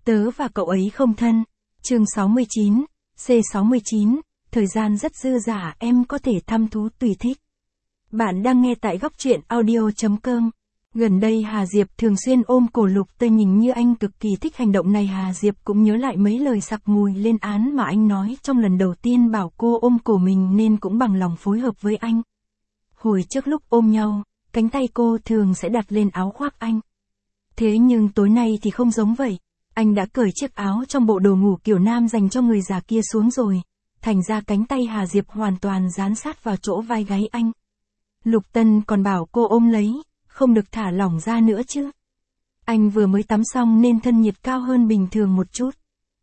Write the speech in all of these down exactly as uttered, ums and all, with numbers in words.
Tớ và cậu ấy không thân. Chương sáu mươi chín, C sáu mươi chín, thời gian rất dư dả, em có thể thăm thú tùy thích. Bạn đang nghe tại góc truyện audio chấm com. Gần đây Hà Diệp thường xuyên ôm cổ Lục Tân, nhìn như anh cực kỳ thích hành động này. Hà Diệp cũng nhớ lại mấy lời sặc mùi lên án mà anh nói trong lần đầu tiên bảo cô ôm cổ mình, nên cũng bằng lòng phối hợp với anh. Hồi trước lúc ôm nhau, cánh tay cô thường sẽ đặt lên áo khoác anh. Thế nhưng tối nay thì không giống vậy. Anh đã cởi chiếc áo trong bộ đồ ngủ kiểu nam dành cho người già kia xuống rồi. Thành ra cánh tay Hà Diệp hoàn toàn dán sát vào chỗ vai gáy anh. Lục Tân còn bảo cô ôm lấy, không được thả lỏng ra nữa chứ. Anh vừa mới tắm xong nên thân nhiệt cao hơn bình thường một chút.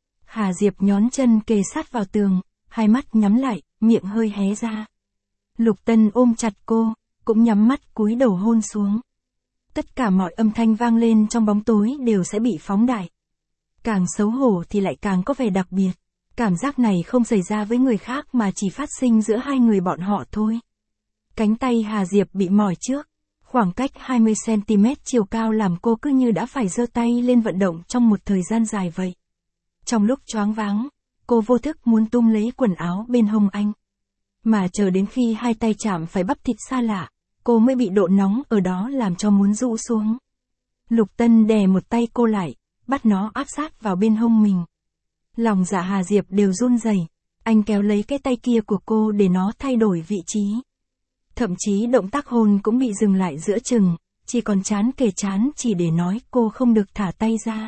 Hà Diệp nhón chân kề sát vào tường, hai mắt nhắm lại, miệng hơi hé ra. Lục Tân ôm chặt cô, cũng nhắm mắt cúi đầu hôn xuống. Tất cả mọi âm thanh vang lên trong bóng tối đều sẽ bị phóng đại. Càng xấu hổ thì lại càng có vẻ đặc biệt. Cảm giác này không xảy ra với người khác mà chỉ phát sinh giữa hai người bọn họ thôi. Cánh tay Hà Diệp bị mỏi trước. Khoảng cách hai mươi xăng ti mét chiều cao làm cô cứ như đã phải giơ tay lên vận động trong một thời gian dài vậy. Trong lúc choáng váng, cô vô thức muốn túm lấy quần áo bên hông anh. Mà chờ đến khi hai tay chạm phải bắp thịt xa lạ, cô mới bị độ nóng ở đó làm cho muốn rũ xuống. Lục Tân đè một tay cô lại, bắt nó áp sát vào bên hông mình. Lòng dạ Hà Diệp đều run rẩy. Anh kéo lấy cái tay kia của cô để nó thay đổi vị trí. Thậm chí động tác hôn cũng bị dừng lại giữa chừng, chỉ còn trán kề trán chỉ để nói cô không được thả tay ra.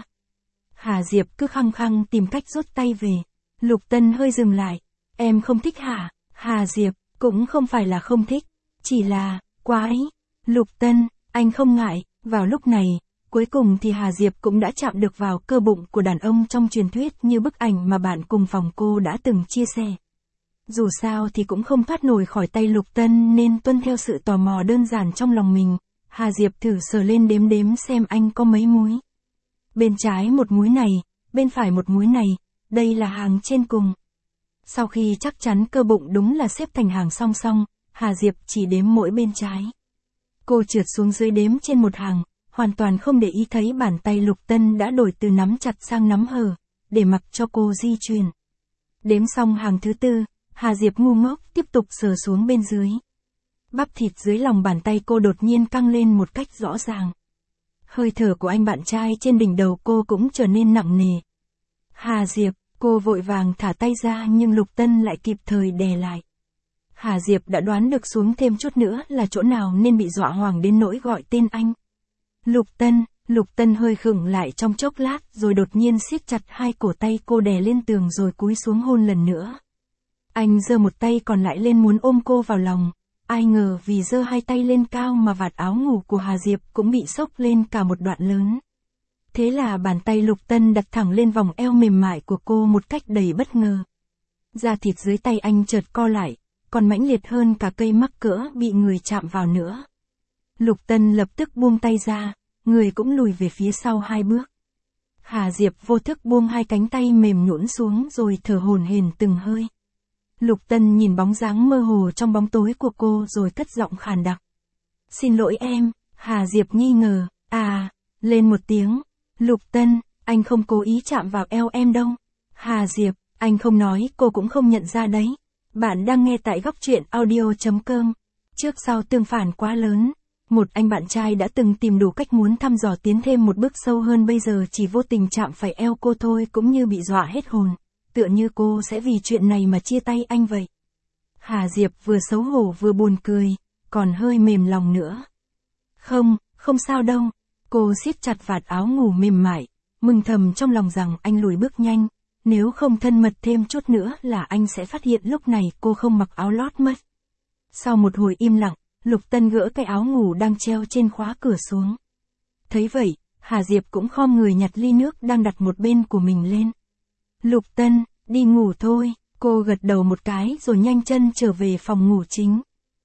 Hà Diệp cứ khăng khăng tìm cách rút tay về. Lục Tân hơi dừng lại. Em không thích hả? Hà Diệp, cũng không phải là không thích, chỉ là, quá ấy. Lục Tân, anh không ngại. Vào lúc này, cuối cùng thì Hà Diệp cũng đã chạm được vào cơ bụng của đàn ông trong truyền thuyết như bức ảnh mà bạn cùng phòng cô đã từng chia sẻ. Dù sao thì cũng không thoát nổi khỏi tay Lục Tân nên tuân theo sự tò mò đơn giản trong lòng mình, Hà Diệp thử sờ lên đếm đếm xem anh có mấy múi. Bên trái một múi này, bên phải một múi này, đây là hàng trên cùng. Sau khi chắc chắn cơ bụng đúng là xếp thành hàng song song, Hà Diệp chỉ đếm mỗi bên trái. Cô trượt xuống dưới đếm trên một hàng, hoàn toàn không để ý thấy bàn tay Lục Tân đã đổi từ nắm chặt sang nắm hở, để mặc cho cô di chuyển. Đếm xong hàng thứ tư, Hà Diệp ngu ngốc tiếp tục sờ xuống bên dưới. Bắp thịt dưới lòng bàn tay cô đột nhiên căng lên một cách rõ ràng. Hơi thở của anh bạn trai trên đỉnh đầu cô cũng trở nên nặng nề. Hà Diệp, cô vội vàng thả tay ra nhưng Lục Tân lại kịp thời đè lại. Hà Diệp đã đoán được xuống thêm chút nữa là chỗ nào nên bị dọa hoảng đến nỗi gọi tên anh. Lục Tân, Lục Tân hơi khựng lại trong chốc lát rồi đột nhiên siết chặt hai cổ tay cô đè lên tường rồi cúi xuống hôn lần nữa. Anh giơ một tay còn lại lên muốn ôm cô vào lòng, ai ngờ vì giơ hai tay lên cao mà vạt áo ngủ của Hà Diệp cũng bị xốc lên cả một đoạn lớn. Thế là bàn tay Lục Tân đặt thẳng lên vòng eo mềm mại của cô một cách đầy bất ngờ. Da thịt dưới tay anh chợt co lại, còn mãnh liệt hơn cả cây mắc cỡ bị người chạm vào nữa. Lục Tân lập tức buông tay ra, người cũng lùi về phía sau hai bước. Hà Diệp vô thức buông hai cánh tay mềm nhũn xuống rồi thở hổn hển từng hơi. Lục Tân nhìn bóng dáng mơ hồ trong bóng tối của cô rồi cất giọng khàn đặc. Xin lỗi em. Hà Diệp nghi ngờ, à, lên một tiếng. Lục Tân, anh không cố ý chạm vào eo em đâu. Hà Diệp, anh không nói cô cũng không nhận ra đấy. Bạn đang nghe tại góc truyện audio chấm com. Trước sau tương phản quá lớn. Một anh bạn trai đã từng tìm đủ cách muốn thăm dò tiến thêm một bước sâu hơn, bây giờ chỉ vô tình chạm phải eo cô thôi cũng như bị dọa hết hồn. Tựa như cô sẽ vì chuyện này mà chia tay anh vậy. Hà Diệp vừa xấu hổ vừa buồn cười, còn hơi mềm lòng nữa. Không, không sao đâu. Cô siết chặt vạt áo ngủ mềm mại, mừng thầm trong lòng rằng anh lùi bước nhanh, nếu không thân mật thêm chút nữa là anh sẽ phát hiện lúc này cô không mặc áo lót mất. Sau một hồi im lặng, Lục Tân gỡ cái áo ngủ đang treo trên khóa cửa xuống. Thấy vậy, Hà Diệp cũng khom người nhặt ly nước đang đặt một bên của mình lên. Lục Tân, đi ngủ thôi. Cô gật đầu một cái rồi nhanh chân trở về phòng ngủ chính.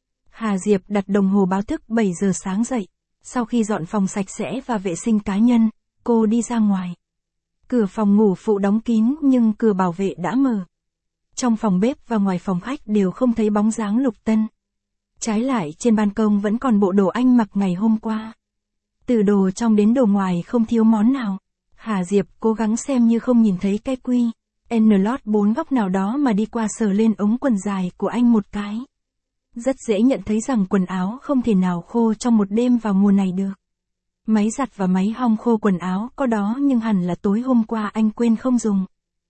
Hà Diệp đặt đồng hồ báo thức bảy giờ sáng dậy. Sau khi dọn phòng sạch sẽ và vệ sinh cá nhân, cô đi ra ngoài. Cửa phòng ngủ phụ đóng kín nhưng cửa bảo vệ đã mở. Trong phòng bếp và ngoài phòng khách đều không thấy bóng dáng Lục Tân. Trái lại trên ban công vẫn còn bộ đồ anh mặc ngày hôm qua. Từ đồ trong đến đồ ngoài không thiếu món nào. Hà Diệp cố gắng xem như không nhìn thấy cái quy, N lót bốn góc nào đó mà đi qua sờ lên ống quần dài của anh một cái. Rất dễ nhận thấy rằng quần áo không thể nào khô trong một đêm vào mùa này được. Máy giặt và máy hong khô quần áo có đó nhưng hẳn là tối hôm qua anh quên không dùng.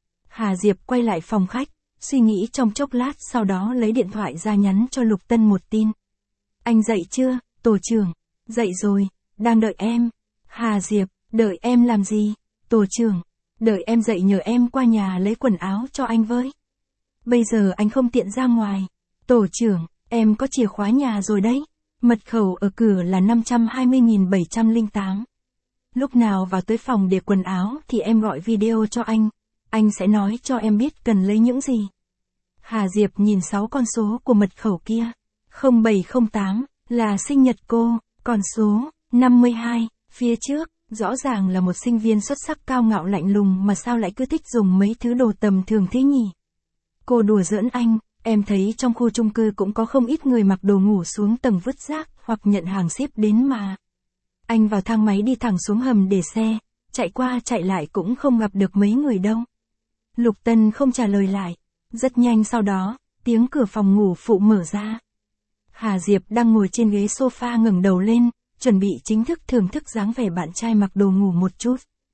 Hà Diệp quay lại phòng khách, suy nghĩ trong chốc lát sau đó lấy điện thoại ra nhắn cho Lục Tân một tin. Anh dậy chưa, tổ trưởng? Dậy rồi, đang đợi em. Hà Diệp, đợi em làm gì? Tổ trưởng, đợi em dậy nhờ em qua nhà lấy quần áo cho anh với. Bây giờ anh không tiện ra ngoài. Tổ trưởng, em có chìa khóa nhà rồi đấy. Mật khẩu ở cửa là năm trăm hai mươi nghìn bảy trăm lẻ tám. Lúc nào vào tới phòng để quần áo thì em gọi video cho anh. Anh sẽ nói cho em biết cần lấy những gì. Hà Diệp nhìn sáu con số của mật khẩu kia. không bảy không tám là sinh nhật cô, còn số năm mươi hai phía trước, rõ ràng là một sinh viên xuất sắc cao ngạo lạnh lùng mà sao lại cứ thích dùng mấy thứ đồ tầm thường thế nhỉ? Cô đùa giỡn anh, em thấy trong khu chung cư cũng có không ít người mặc đồ ngủ xuống tầng vứt rác hoặc nhận hàng ship đến mà. Anh vào thang máy đi thẳng xuống hầm để xe, chạy qua chạy lại cũng không gặp được mấy người đâu. Lục Tân không trả lời lại. Rất nhanh sau đó, tiếng cửa phòng ngủ phụ mở ra. Hà Diệp đang ngồi trên ghế sofa ngẩng đầu lên, chuẩn bị chính thức thưởng thức dáng vẻ bạn trai mặc đồ ngủ một chút.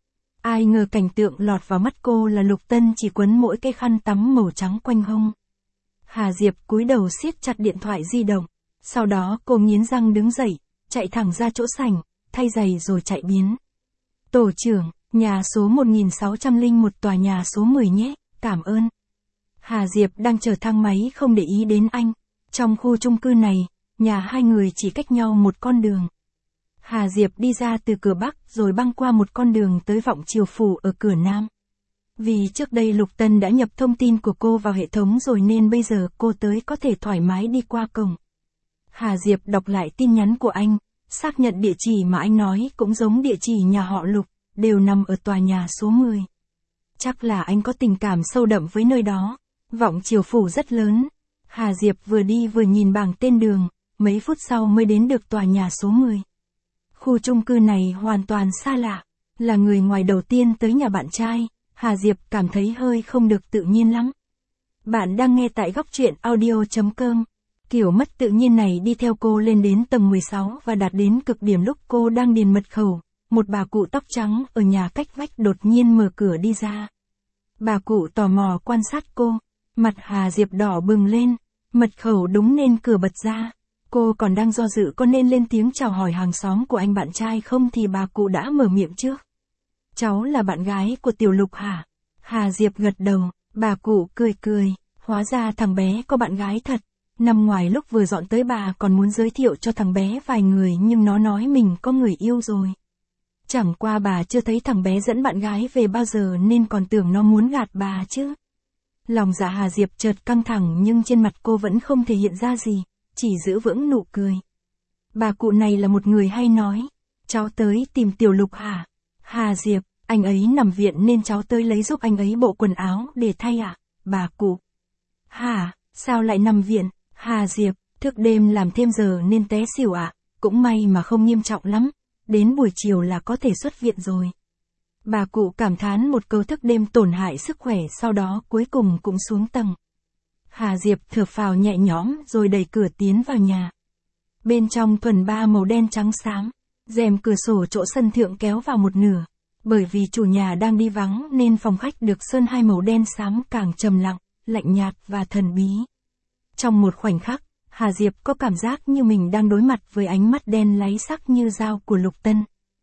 Ai ngờ cảnh tượng lọt vào mắt cô là Lục Tân chỉ quấn mỗi cái khăn tắm màu trắng quanh hông. Hà Diệp cúi đầu siết chặt điện thoại di động. Sau đó cô nghiến răng đứng dậy, chạy thẳng ra chỗ sảnh, thay giày rồi chạy biến. Tổ trưởng, nhà số một nghìn sáu trăm lẻ một tòa nhà số mười nhé, cảm ơn. Hà Diệp đang chờ thang máy không để ý đến anh. Trong khu chung cư này, nhà hai người chỉ cách nhau một con đường. Hà Diệp đi ra từ cửa Bắc rồi băng qua một con đường tới vọng Triều Phủ ở cửa Nam. Vì trước đây Lục Tân đã nhập thông tin của cô vào hệ thống rồi nên bây giờ cô tới có thể thoải mái đi qua cổng. Hà Diệp đọc lại tin nhắn của anh, xác nhận địa chỉ mà anh nói cũng giống địa chỉ nhà họ Lục, đều nằm ở tòa nhà số mười. Chắc là anh có tình cảm sâu đậm với nơi đó. Vọng Triều Phủ rất lớn. Hà Diệp vừa đi vừa nhìn bảng tên đường, mấy phút sau mới đến được tòa nhà số mười. Khu chung cư này hoàn toàn xa lạ. Là người ngoài đầu tiên tới nhà bạn trai, Hà Diệp cảm thấy hơi không được tự nhiên lắm. Bạn đang nghe tại góc truyện audio chấm com. Kiểu mất tự nhiên này đi theo cô lên đến tầng mười sáu và đạt đến cực điểm lúc cô đang điền mật khẩu. Một bà cụ tóc trắng ở nhà cách vách đột nhiên mở cửa đi ra. Bà cụ tò mò quan sát cô. Mặt Hà Diệp đỏ bừng lên. Mật khẩu đúng nên cửa bật ra. Cô còn đang do dự có nên lên tiếng chào hỏi hàng xóm của anh bạn trai không thì bà cụ đã mở miệng trước. Cháu là bạn gái của Tiểu Lục hả? Hà Diệp gật đầu. Bà cụ cười cười. Hóa ra thằng bé có bạn gái thật. Năm ngoài lúc vừa dọn tới bà còn muốn giới thiệu cho thằng bé vài người nhưng nó nói mình có người yêu rồi. Chẳng qua bà chưa thấy thằng bé dẫn bạn gái về bao giờ nên còn tưởng nó muốn gạt bà chứ. Lòng dạ Hà Diệp chợt căng thẳng nhưng trên mặt cô vẫn không thể hiện ra gì, chỉ giữ vững nụ cười. Bà cụ này là một người hay nói, cháu tới tìm Tiểu Lục hả? Hà Diệp, anh ấy nằm viện nên cháu tới lấy giúp anh ấy bộ quần áo để thay ạ. À? Bà cụ. Hả, sao lại nằm viện? Hà Diệp, thức đêm làm thêm giờ nên té xỉu ạ, à? Cũng may mà không nghiêm trọng lắm, đến buổi chiều là có thể xuất viện rồi. Bà cụ cảm thán một câu thức đêm tổn hại sức khỏe sau đó cuối cùng cũng xuống tầng. Hà Diệp thở phào nhẹ nhõm rồi đẩy cửa tiến vào nhà. Bên trong thuần ba màu đen trắng xám, rèm cửa sổ chỗ sân thượng kéo vào một nửa. Bởi vì chủ nhà đang đi vắng nên phòng khách được sơn hai màu đen xám càng trầm lặng, lạnh nhạt và thần bí. Trong một khoảnh khắc, Hà Diệp có cảm giác như mình đang đối mặt với ánh mắt đen láy sắc như dao của Lục Tân.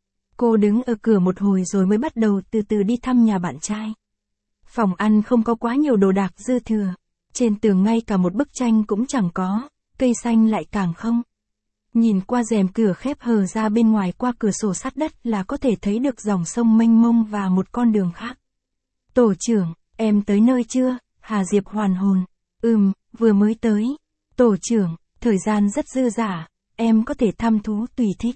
Cô đứng ở cửa một hồi rồi mới bắt đầu từ từ đi thăm nhà bạn trai. Phòng ăn không có quá nhiều đồ đạc dư thừa. Trên tường ngay cả một bức tranh cũng chẳng có, cây xanh lại càng không. Nhìn qua rèm cửa khép hờ ra bên ngoài qua cửa sổ sắt đất là có thể thấy được dòng sông mênh mông và một con đường khác. Tổ trưởng, em tới nơi chưa? Hà Diệp hoàn hồn. Ừm, vừa mới tới. Tổ trưởng, thời gian rất dư dả, em có thể thăm thú tùy thích.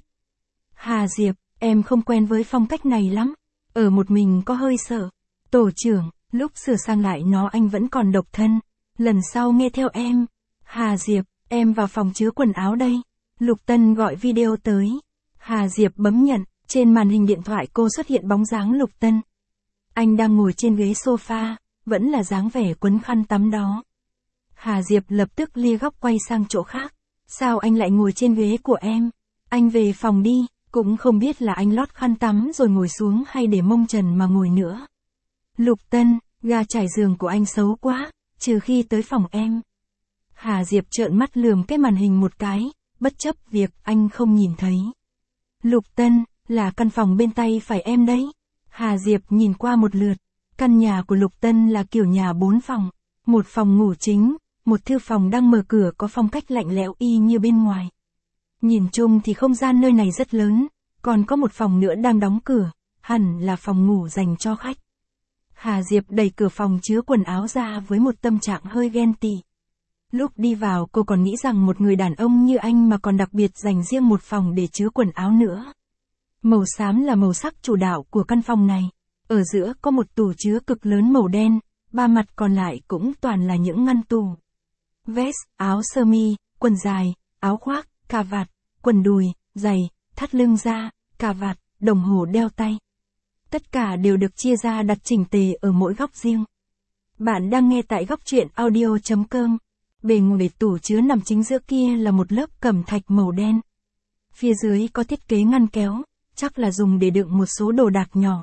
Hà Diệp, em không quen với phong cách này lắm. Ở một mình có hơi sợ. Tổ trưởng, lúc sửa sang lại nó anh vẫn còn độc thân. Lần sau nghe theo em. Hà Diệp, em vào phòng chứa quần áo đây. Lục Tân gọi video tới. Hà Diệp bấm nhận, Trên màn hình điện thoại cô xuất hiện bóng dáng Lục Tân. Anh đang ngồi trên ghế sofa, vẫn là dáng vẻ quấn khăn tắm đó. Hà Diệp lập tức lia góc quay sang chỗ khác. Sao anh lại ngồi trên ghế của em? Anh về phòng đi, cũng không biết là anh lót khăn tắm rồi ngồi xuống hay để mông trần mà ngồi nữa. Lục Tân, ga trải giường của anh xấu quá, trừ khi tới phòng em. Hà Diệp trợn mắt lườm cái màn hình một cái, bất chấp việc anh không nhìn thấy. Lục Tân, là căn phòng bên tay phải em đấy. Hà Diệp nhìn qua một lượt. Căn nhà của Lục Tân là kiểu nhà bốn phòng. Một phòng ngủ chính, một thư phòng đang mở cửa có phong cách lạnh lẽo y như bên ngoài. Nhìn chung thì không gian nơi này rất lớn, còn có một phòng nữa đang đóng cửa, hẳn là phòng ngủ dành cho khách. Hà Diệp đẩy cửa phòng chứa quần áo ra với một tâm trạng hơi ghen tị. Lúc đi vào cô còn nghĩ rằng một người đàn ông như anh mà còn đặc biệt dành riêng một phòng để chứa quần áo nữa. Màu xám là màu sắc chủ đạo của căn phòng này. Ở giữa có một tủ chứa cực lớn màu đen, ba mặt còn lại cũng toàn là những ngăn tủ. Vest, áo sơ mi, quần dài, áo khoác, cà vạt, quần đùi, giày, thắt lưng da, cà vạt, đồng hồ đeo tay. Tất cả đều được chia ra đặt chỉnh tề ở mỗi góc riêng. Bạn đang nghe tại góc truyện audio chấm com. Bề ngoài tủ chứa nằm chính giữa kia là một lớp cẩm thạch màu đen. Phía dưới có thiết kế ngăn kéo, chắc là dùng để đựng một số đồ đạc nhỏ.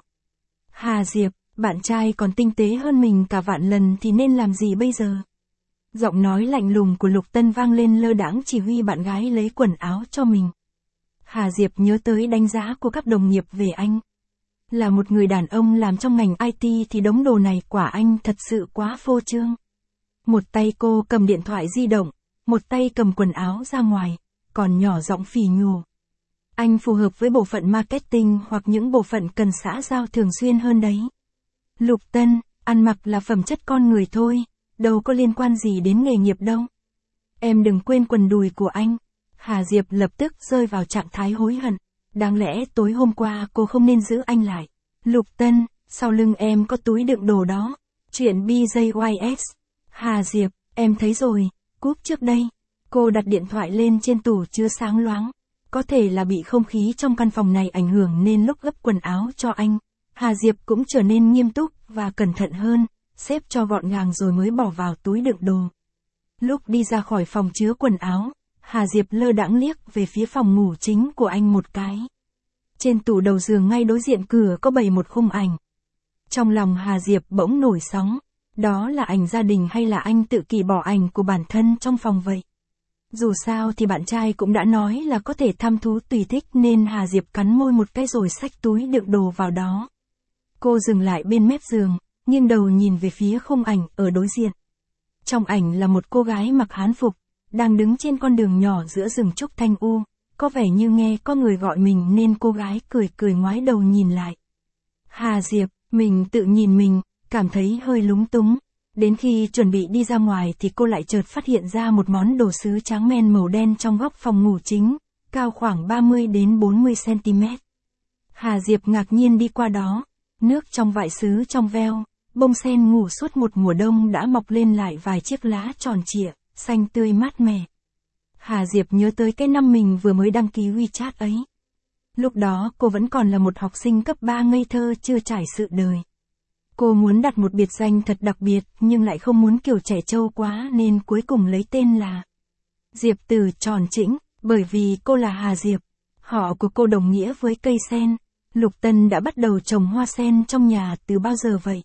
Hà Diệp, bạn trai còn tinh tế hơn mình cả vạn lần thì nên làm gì bây giờ? Giọng nói lạnh lùng của Lục Tân vang lên lơ đãng chỉ huy bạn gái lấy quần áo cho mình. Hà Diệp nhớ tới đánh giá của các đồng nghiệp về anh. Là một người đàn ông làm trong ngành i tê thì đống đồ này quả anh thật sự quá phô trương. Một tay cô cầm điện thoại di động, một tay cầm quần áo ra ngoài, còn nhỏ giọng phì nhủ. Anh phù hợp với bộ phận marketing hoặc những bộ phận cần xã giao thường xuyên hơn đấy. Lục Tân, ăn mặc là phẩm chất con người thôi, đâu có liên quan gì đến nghề nghiệp đâu. Em đừng quên quần đùi của anh. Hà Diệp lập tức rơi vào trạng thái hối hận. Đáng lẽ tối hôm qua cô không nên giữ anh lại. Lục Tân, sau lưng em có túi đựng đồ đó. Chuyện bê gi i ét. Hà Diệp, em thấy rồi, cúp trước đây. Cô đặt điện thoại lên trên tủ chứa sáng loáng. Có thể là bị không khí trong căn phòng này ảnh hưởng nên lúc gấp quần áo cho anh, Hà Diệp cũng trở nên nghiêm túc và cẩn thận hơn, xếp cho gọn gàng rồi mới bỏ vào túi đựng đồ. Lúc đi ra khỏi phòng chứa quần áo, Hà Diệp lơ đãng liếc về phía phòng ngủ chính của anh một cái. Trên tủ đầu giường ngay đối diện cửa có bày một khung ảnh. Trong lòng Hà Diệp bỗng nổi sóng, đó là ảnh gia đình hay là anh tự kỷ bỏ ảnh của bản thân trong phòng vậy? Dù sao thì bạn trai cũng đã nói là có thể thăm thú tùy thích nên Hà Diệp cắn môi một cái rồi xách túi đựng đồ vào đó. Cô dừng lại bên mép giường, nghiêng đầu nhìn về phía khung ảnh ở đối diện. Trong ảnh là một cô gái mặc hán phục, đang đứng trên con đường nhỏ giữa rừng trúc thanh u, có vẻ như nghe có người gọi mình nên cô gái cười cười ngoái đầu nhìn lại. Hà Diệp, mình tự nhìn mình, cảm thấy hơi lúng túng. Đến khi chuẩn bị đi ra ngoài thì cô lại chợt phát hiện ra một món đồ sứ tráng men màu đen trong góc phòng ngủ chính, cao khoảng ba mươi đến bốn mươi xăng ti mét. Hà Diệp ngạc nhiên đi qua đó, nước trong vại sứ trong veo, bông sen ngủ suốt một mùa đông đã mọc lên lại vài chiếc lá tròn trịa, xanh tươi mát mẻ. Hà Diệp nhớ tới cái năm mình vừa mới đăng ký WeChat ấy. Lúc đó cô vẫn còn là một học sinh cấp ba ngây thơ chưa trải sự đời. Cô muốn đặt một biệt danh thật đặc biệt nhưng lại không muốn kiểu trẻ trâu quá nên cuối cùng lấy tên là Diệp Từ tròn chỉnh, bởi vì cô là Hà Diệp. Họ của cô đồng nghĩa với cây sen. Lục Tân đã bắt đầu trồng hoa sen trong nhà từ bao giờ vậy?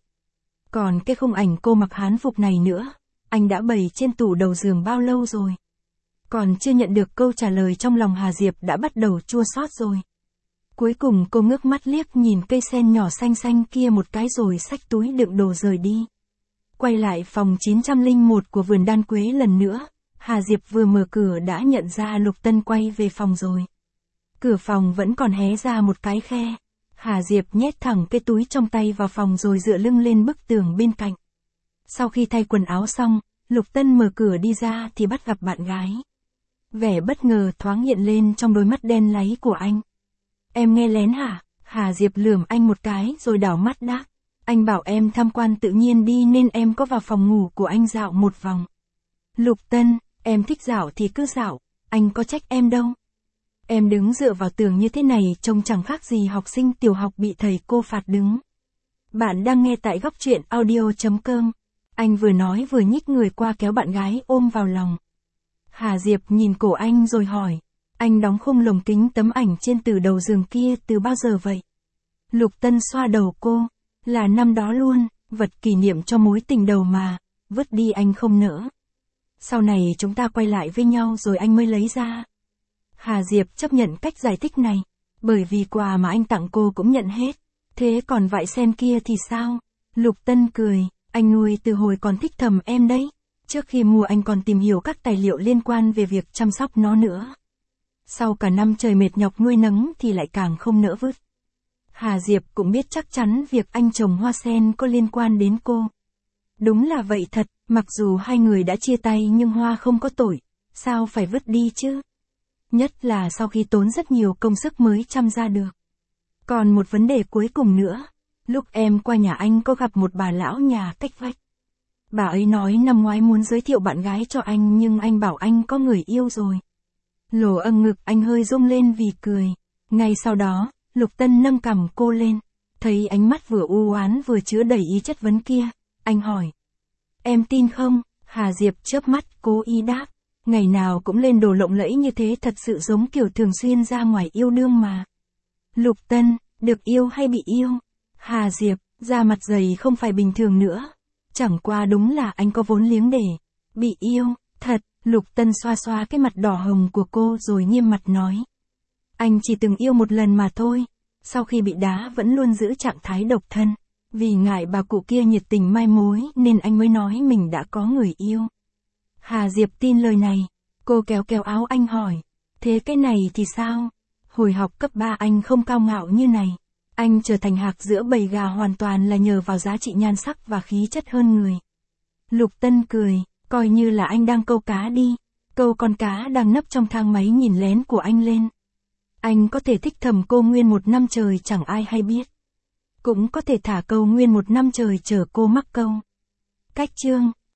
Còn cái khung ảnh cô mặc hán phục này nữa, anh đã bày trên tủ đầu giường bao lâu rồi? Còn chưa nhận được câu trả lời trong lòng Hà Diệp đã bắt đầu chua xót rồi. Cuối cùng cô ngước mắt liếc nhìn cây sen nhỏ xanh xanh kia một cái rồi xách túi đựng đồ rời đi. Quay lại phòng chín không một của vườn đan quế lần nữa, Hà Diệp vừa mở cửa đã nhận ra Lục Tân quay về phòng rồi. Cửa phòng vẫn còn hé ra một cái khe. Hà Diệp nhét thẳng cái túi trong tay vào phòng rồi dựa lưng lên bức tường bên cạnh. Sau khi thay quần áo xong, Lục Tân mở cửa đi ra thì bắt gặp bạn gái. Vẻ bất ngờ thoáng hiện lên trong đôi mắt đen láy của anh. Em nghe lén hả? Hà Diệp lườm anh một cái rồi đảo mắt đáp. Anh bảo em tham quan tự nhiên đi nên em có vào phòng ngủ của anh dạo một vòng. Lục Tân, em thích dạo thì cứ dạo, anh có trách em đâu. Em đứng dựa vào tường như thế này trông chẳng khác gì học sinh tiểu học bị thầy cô phạt đứng. Bạn đang nghe tại góc truyện audio.com. Anh vừa nói vừa nhích người qua kéo bạn gái ôm vào lòng. Hà Diệp nhìn cổ anh rồi hỏi. Anh đóng khung lồng kính tấm ảnh trên từ đầu giường kia từ bao giờ vậy? Lục Tân xoa đầu cô. Là năm đó luôn, vật kỷ niệm cho mối tình đầu mà, vứt đi anh không nỡ. Sau này chúng ta quay lại với nhau rồi anh mới lấy ra. Hà Diệp chấp nhận cách giải thích này, bởi vì quà mà anh tặng cô cũng nhận hết. Thế còn vải sen kia thì sao? Lục Tân cười, anh nuôi từ hồi còn thích thầm em đấy. Trước khi mua anh còn tìm hiểu các tài liệu liên quan về việc chăm sóc nó nữa. Sau cả năm trời mệt nhọc nuôi nấng thì lại càng không nỡ vứt. Hà Diệp cũng biết chắc chắn việc anh trồng hoa sen có liên quan đến cô. Đúng là vậy thật, mặc dù hai người đã chia tay nhưng hoa không có tội, sao phải vứt đi chứ? Nhất là sau khi tốn rất nhiều công sức mới chăm ra được. Còn một vấn đề cuối cùng nữa, lúc em qua nhà anh có gặp một bà lão nhà cách vách. Bà ấy nói năm ngoái muốn giới thiệu bạn gái cho anh nhưng anh bảo anh có người yêu rồi. Lồ âng ngực anh hơi rung lên vì cười. Ngay sau đó, Lục Tân nâng cằm cô lên. Thấy ánh mắt vừa u oán vừa chứa đầy ý chất vấn kia, anh hỏi. Em tin không? Hà Diệp chớp mắt cố ý đáp. Ngày nào cũng lên đồ lộng lẫy như thế thật sự giống kiểu thường xuyên ra ngoài yêu đương mà. Lục Tân, được yêu hay bị yêu? Hà Diệp, da mặt dày không phải bình thường nữa. Chẳng qua đúng là anh có vốn liếng để bị yêu, thật. Lục Tân xoa xoa cái mặt đỏ hồng của cô rồi nghiêm mặt nói. Anh chỉ từng yêu một lần mà thôi. Sau khi bị đá vẫn luôn giữ trạng thái độc thân. Vì ngại bà cụ kia nhiệt tình mai mối nên anh mới nói mình đã có người yêu. Hà Diệp tin lời này. Cô kéo kéo áo anh hỏi. Thế cái này thì sao? Hồi học cấp ba anh không cao ngạo như này. Anh trở thành hạc giữa bầy gà hoàn toàn là nhờ vào giá trị nhan sắc và khí chất hơn người. Lục Tân cười. Coi như là anh đang câu cá đi. Câu con cá đang nấp trong thang máy nhìn lén của anh lên. Anh có thể thích thầm cô nguyên một năm trời chẳng ai hay biết. Cũng có thể thả câu nguyên một năm trời chờ cô mắc câu. Cách chương